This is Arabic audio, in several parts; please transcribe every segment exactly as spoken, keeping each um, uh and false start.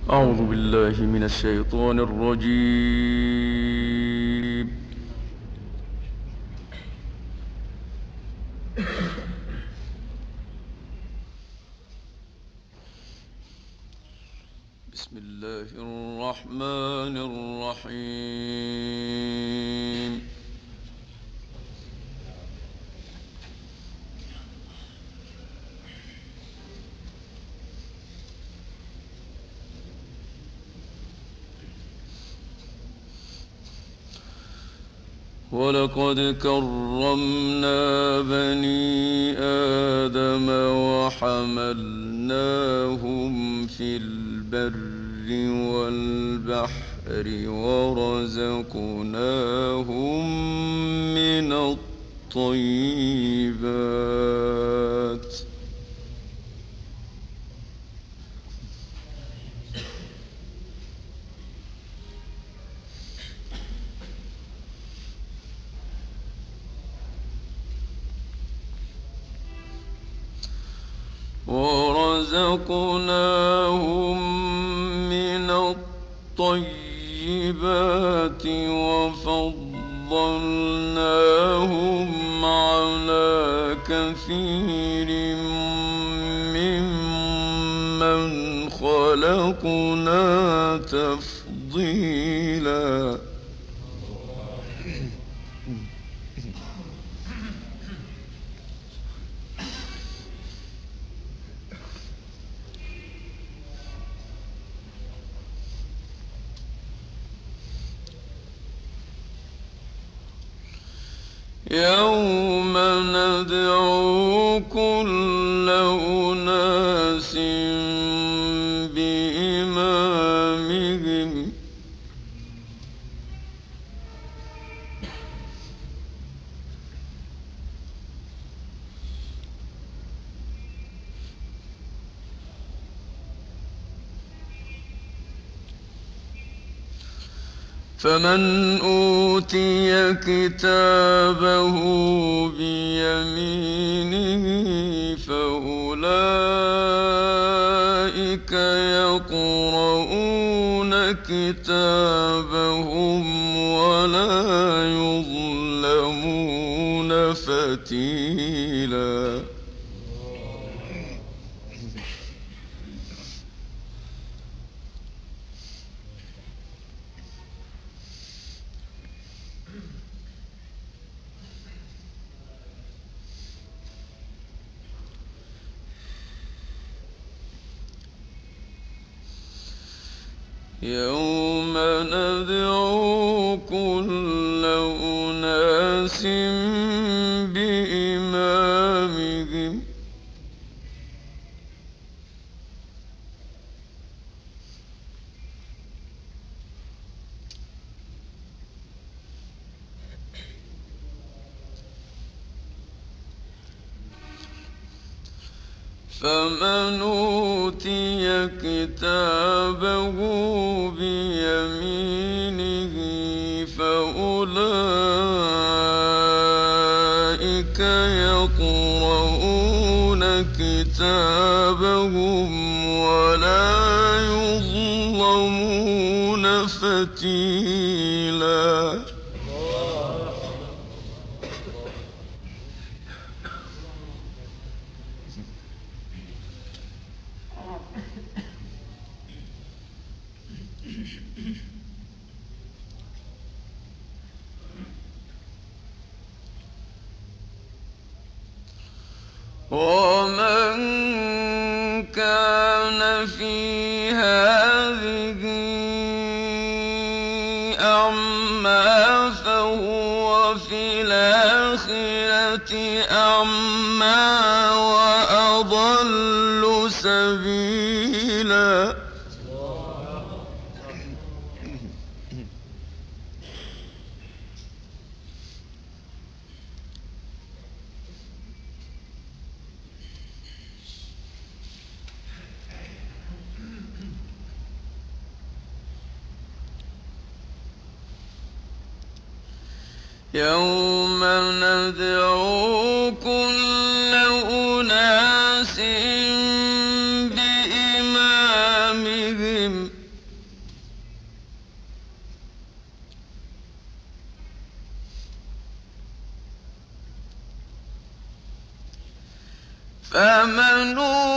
أعوذ بالله من الشيطان الرجيم. بسم الله الرحمن الرحيم. ولقد كرمنا بني آدم وحملناهم في البر والبحر ورزقناهم من الطيبات ورزقناهم من الطيبات وفضلناهم على كثير ممن خلقنا تفضيلا. يوم ندعو كل أناس بإمامهم فمن أوتي كتابه بيمينه فأولئك يقرؤون كتابهم ولا يظلمون فتيلا. يوم ندعو كل أناس بإمامهم فمن أوتي كتابه بيمينه فأولئك يقرؤون كتابهم ولا يظلمون فتيلا. ومن كان في هذه أعمى فهو في الآخرة أعمى وأضل سبيلا. يوم ندعو كل أناس بإمامهم فمن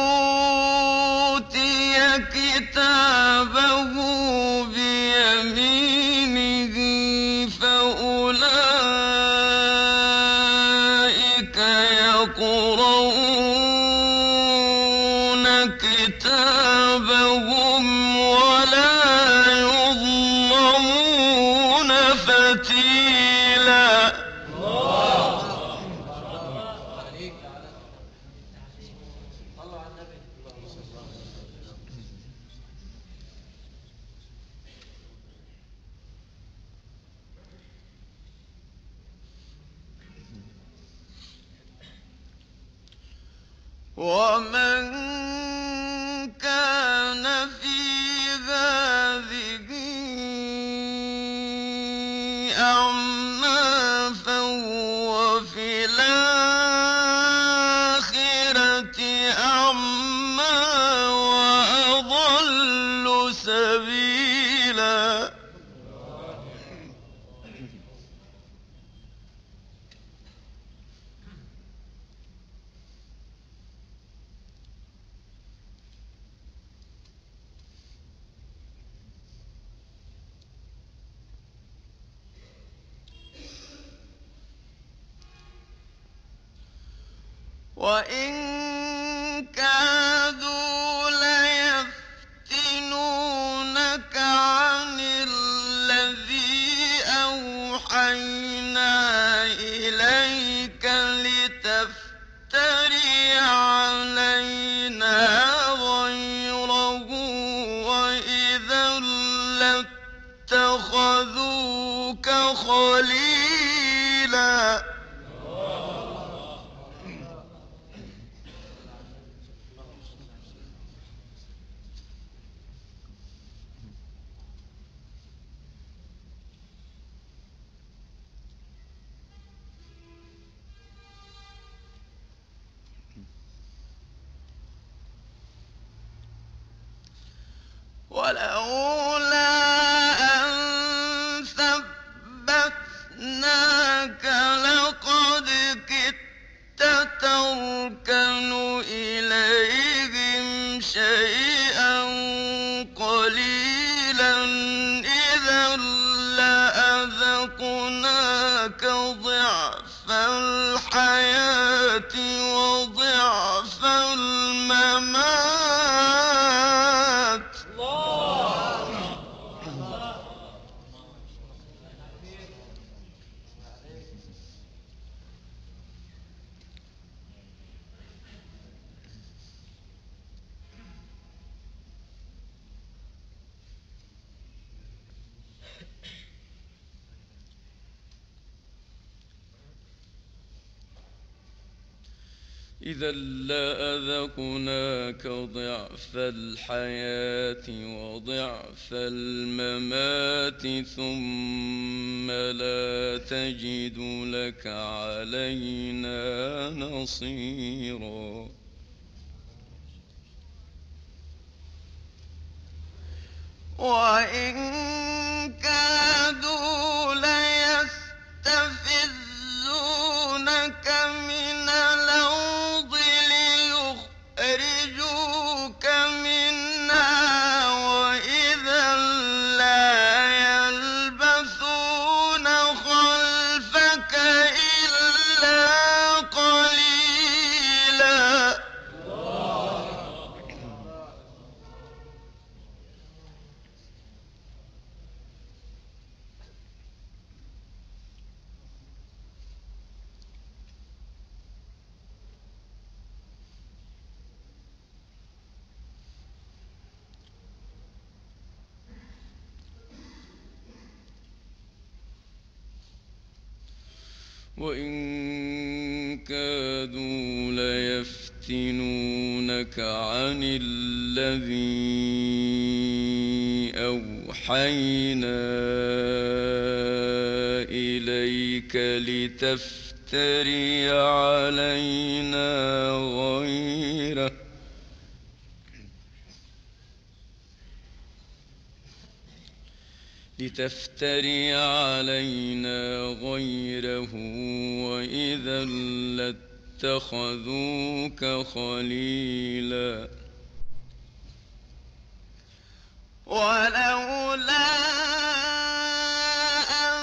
أوتي كتابه بيمينه فأولئك يقرؤون كتابهم ولا يظلمون فتيلا. ومن كان في هذه أعمى فهو في الآخرة أعمى وأضل سبيلا. وإن كادوا ليفتنونك عن الذي أوحينا إليك لتفتري علينا غيره وإذا لاتخذوك خليلا. ولولا أن ثبتناك لقد كدت تركن إليهم شيئا قليلا إذا لأذقناك ضعف الحياة وضعف الممات. إذا لأذقناك ضعف الحياة وضعف الممات ثم لا تجد لك علينا نصيرا. وإن كادوا ليستفزونك من الأرض ليخرجوك منها وإذا لا يلبثون خلفك إلا قليلا. وإن كادوا ليفتنونك عن الذي أوحينا إليك لتفتري علينا غيره لتفتري علينا غيره وإذا اتخذوك خليلا ولولا أن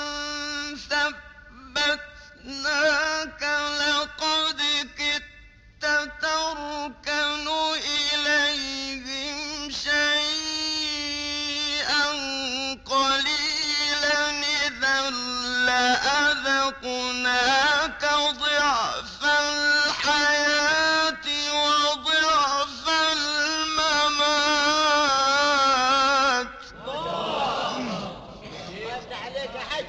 ثبتناك لقد كدت تركن إليهم شيئا قليلا إذا لأذقناك ضعف الحياة وضعف الممات. يفتح عليك يا حج.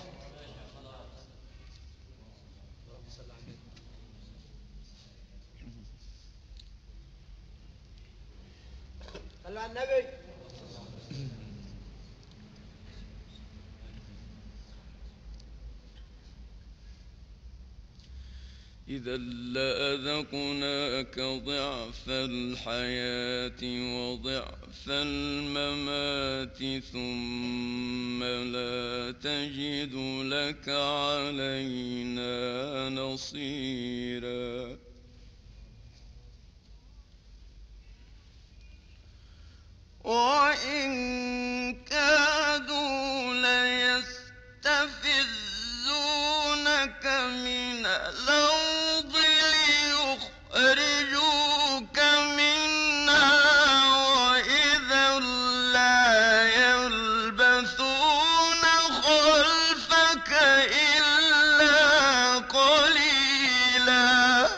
صلوا على النبي. إذا لأذقناك ضعف الحياة وضعف الممات ثم لا تجد لك علينا نصيرا وإن كادوا ليستفزونك من الأرض ليخرجوك منها وإذا لا يلبثون خلفك إلا قليلا.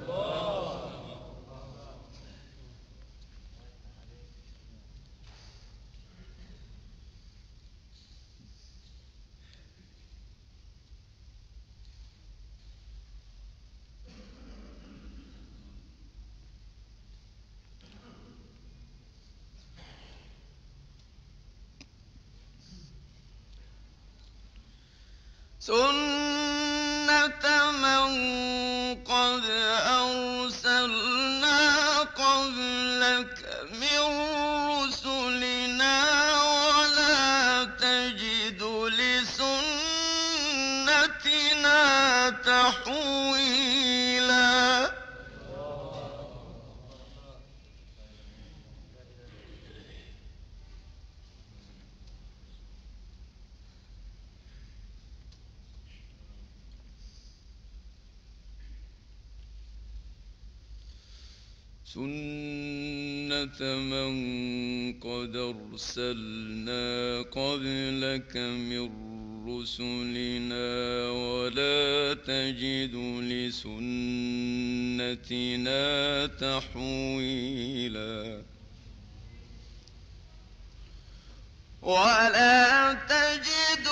سنة من قد أرسلنا قبلك من رسلنا ولا تجد لسنتنا تحويلا. سنة من قد أرسلنا قبلك من رسلنا ولا تجد لسنتنا تحويلا ولا تجد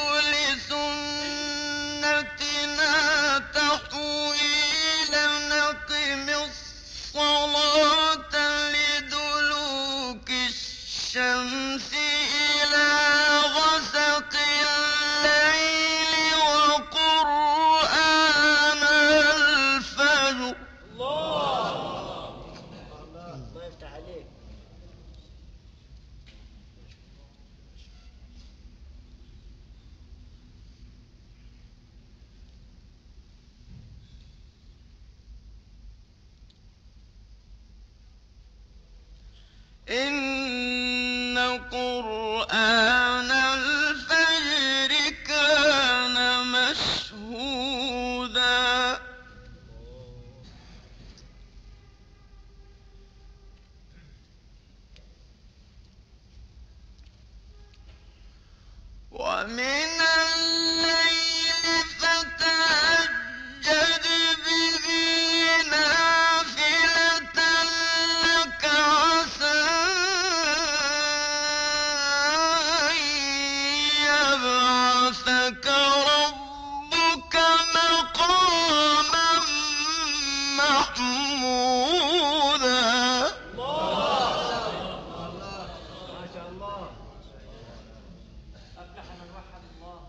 لسنتنا تحويلا. نقم الصلاة لدلوك الشمس إلى غسق الليل وقرآن الفجر. الله الله الله يفتح عليك. إن قرآن الفجر كان مشهودا. ومن الليل فتهجد به نافلة لك عسى أن يبعثك ربك مقاما محمودا. ما شاء الله. أفلح من وحد الله.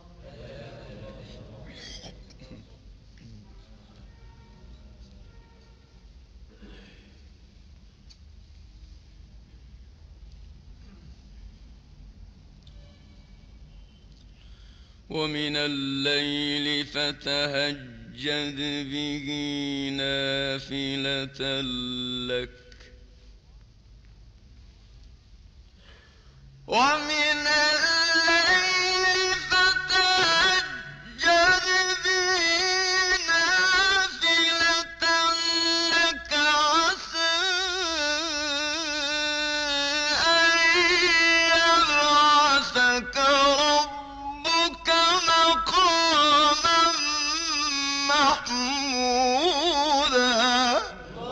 ومن الليل فتهجد فتهجد به نافلة لك ومن الليل فتهجد به نافلة لك عسى أن يبعثك ربك مقاما محمودا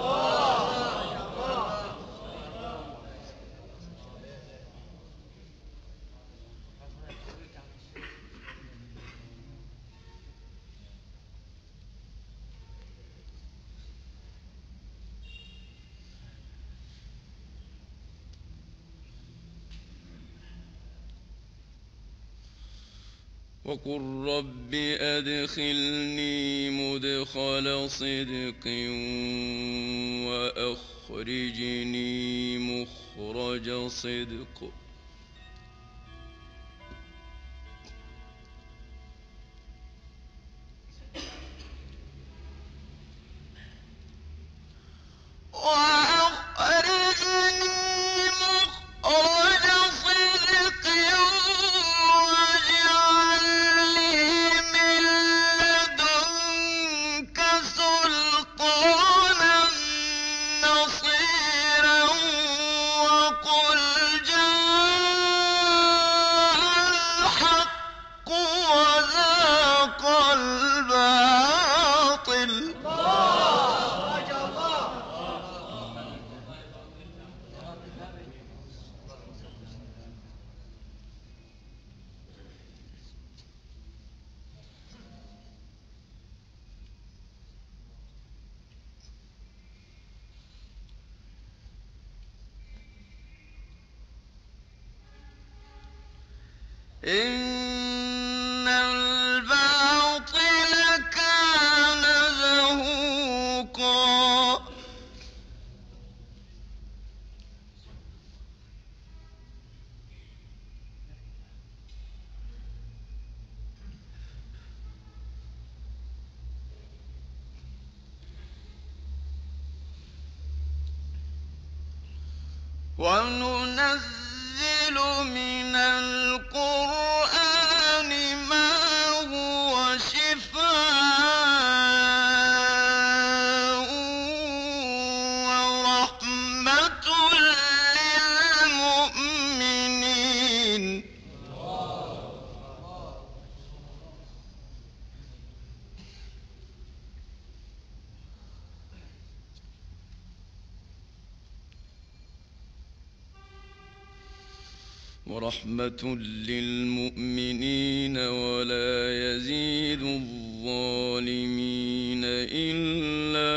وقل رب أدخلني مدخل صدق وأخرجني مخرج صدق وأخرجني مخرج صدق واجعل لي من لدنك سلطانا نصيرا وقل جاء الحق وزهق الباطل إن الباطل كان زهوقا وننزل من القرآن ما هو شفاء ورحمة للمؤمنين ورحمة للمؤمنين ولا يزيد الظالمين إلا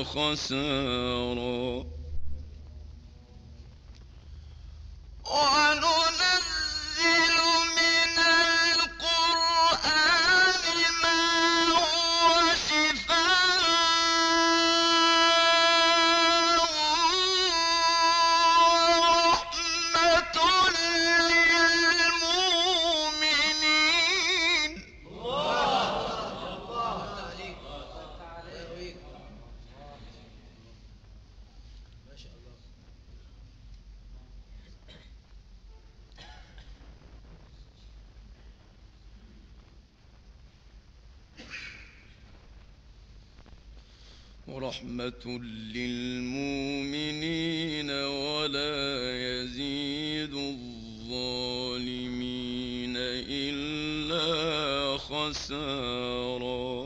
خسارا وننزل من القرآن ما هو شفاء ورحمة للمؤمنين ورحمة للمؤمنين ولا يزيد الظالمين إلا خسارا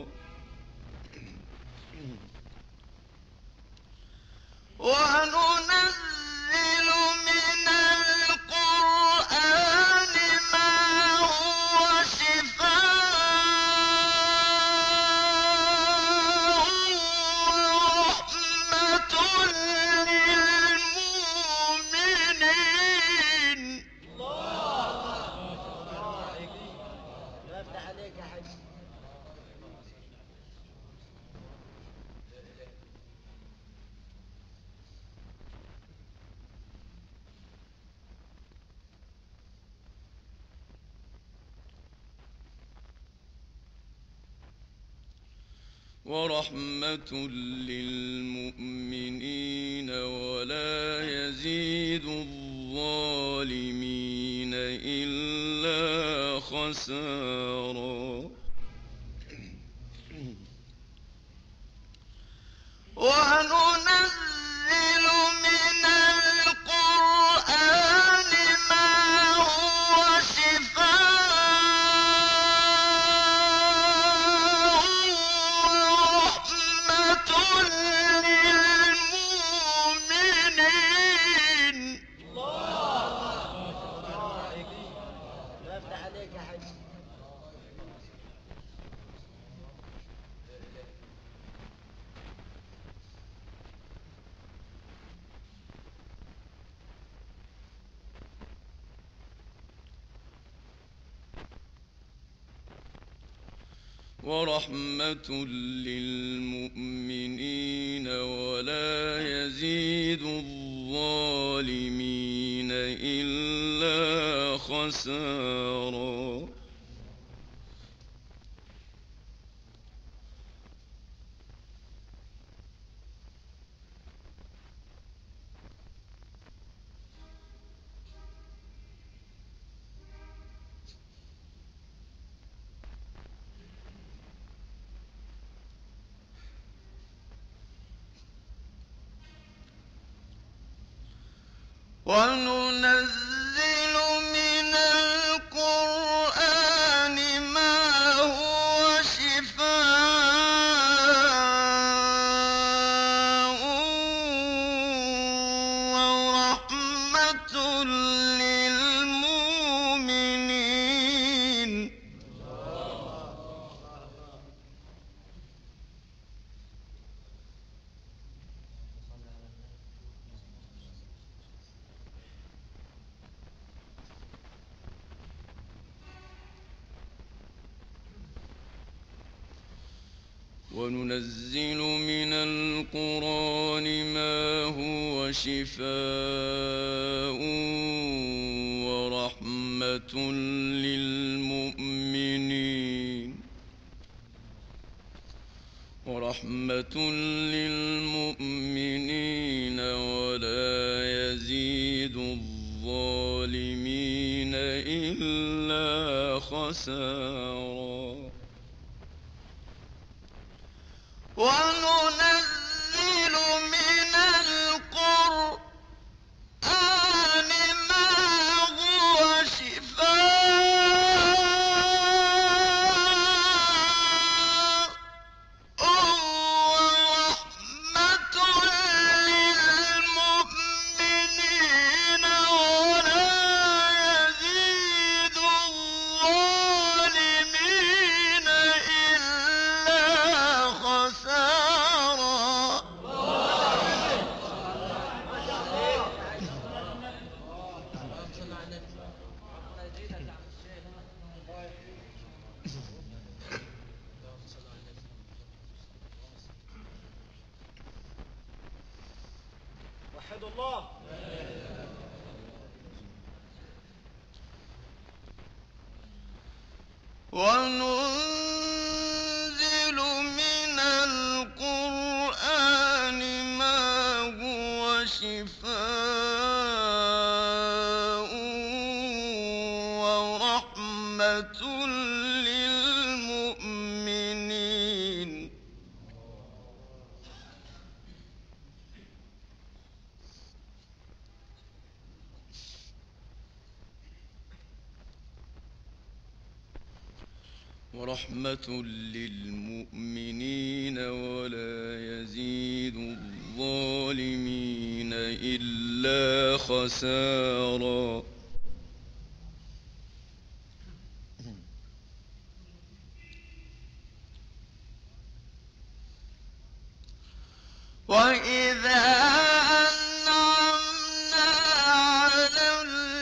وننزل من القرآن ما هو شفاء ورحمة للمؤمنين الله يفتح عليك يا حاج. ورحمة للمؤمنين ولا يزيد الظالمين إلا خسارا. وننزل من القرآن ما هو شفاء ورحمة للمؤمنين. الله يفتح عليك يا حج. ورحمة للمؤمنين ولا يزيد الظالمين إلا خسارا. وننزل من القرآن ما هو شفاء ورحمة للمؤمنين. وننزل من القرآن ما هو شفاء ورحمة للمؤمنين ورحمة للمؤمنين ولا يزيد الظالمين إلا خسارا. وننزل من القرآن ما هو شفاء ورحمة للمؤمنين ولا يزيد الظالمين إلا خسارا. وحدوا الله. وننزل من القرآن ما هو شفاء ورحمة للمؤمنين ورحمة للمؤمنين ولا يزيد الظالمين إلا خسارا. وإذا أنعمنا على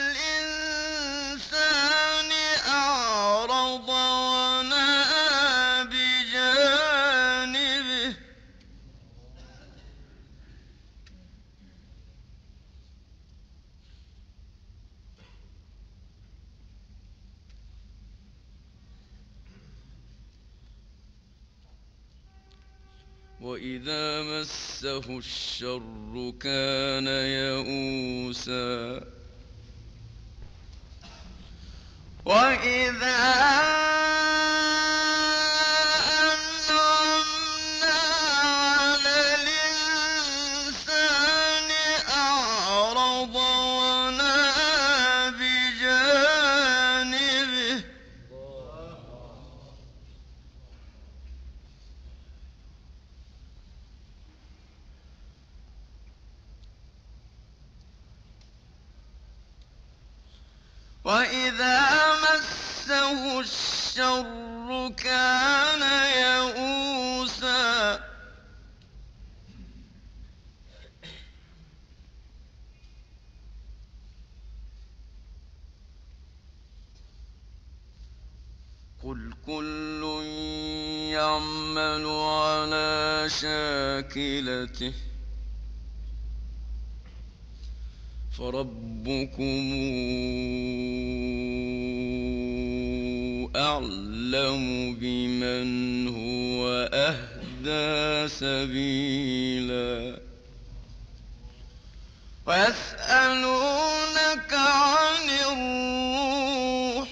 الإنسان أعرض ونأى بجانبه وإذا مسه الشر كان يئوسا وإذا وإذا مسه الشر كان يئوسا قل كل يعمل على شاكلته فربكم أعلم بمن هو أهدى سبيلا ويسألونك عن الروح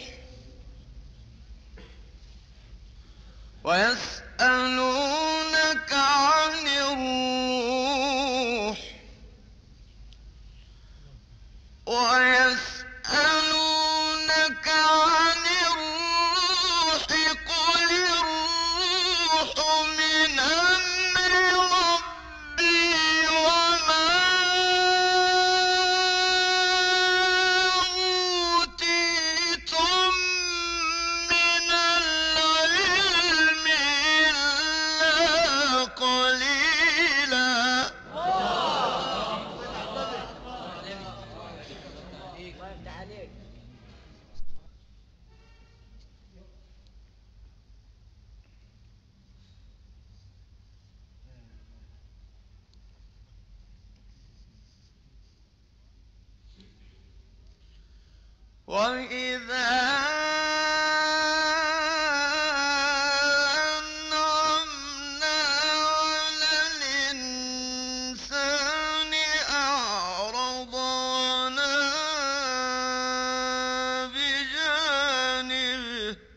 ويسألونك عن الروح ويسألونك عن الروح قل الروح من أمر ربي وما أوتيتم من العلم إلا قليلا وإذا أنعمنا على الإنسان أعرض ونأى بجانبه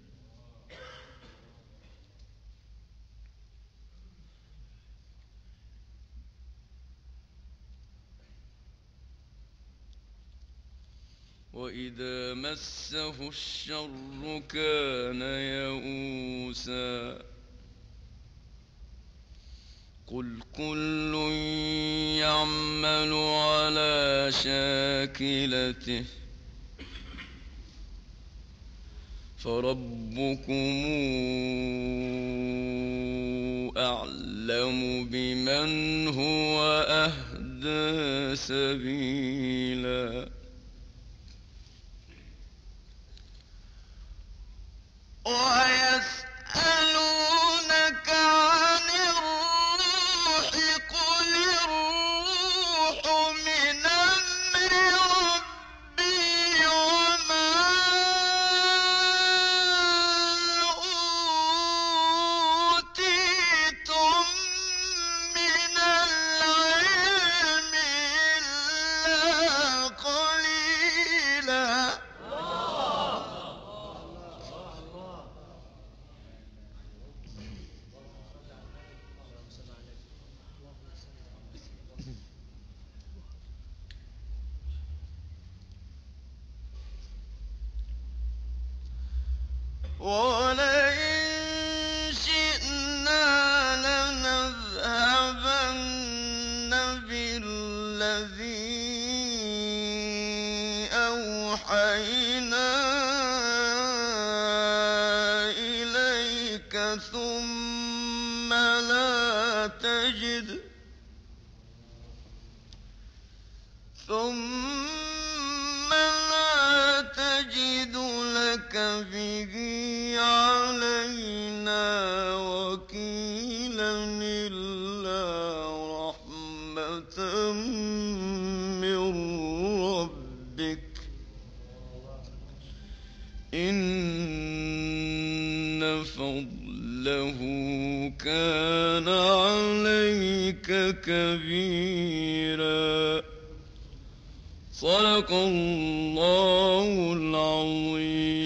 وإذا مسه الشر كان يئوسا قل كل يعمل على شاكلته فربكم أعلم بمن هو أهدى سبيلا ويسألونك عن الروح قل الروح من أمر ربي وما أوتيتم من العلم إلا قليلا ولئن شئنا لنذهبن بالذي أوحينا إليك ثم لا تجد ثم لا تجد لك به علينا وكيلا إلا رحمة من ربك إن فضله مثله كان عليك كبيرا. صدق الله العظيم.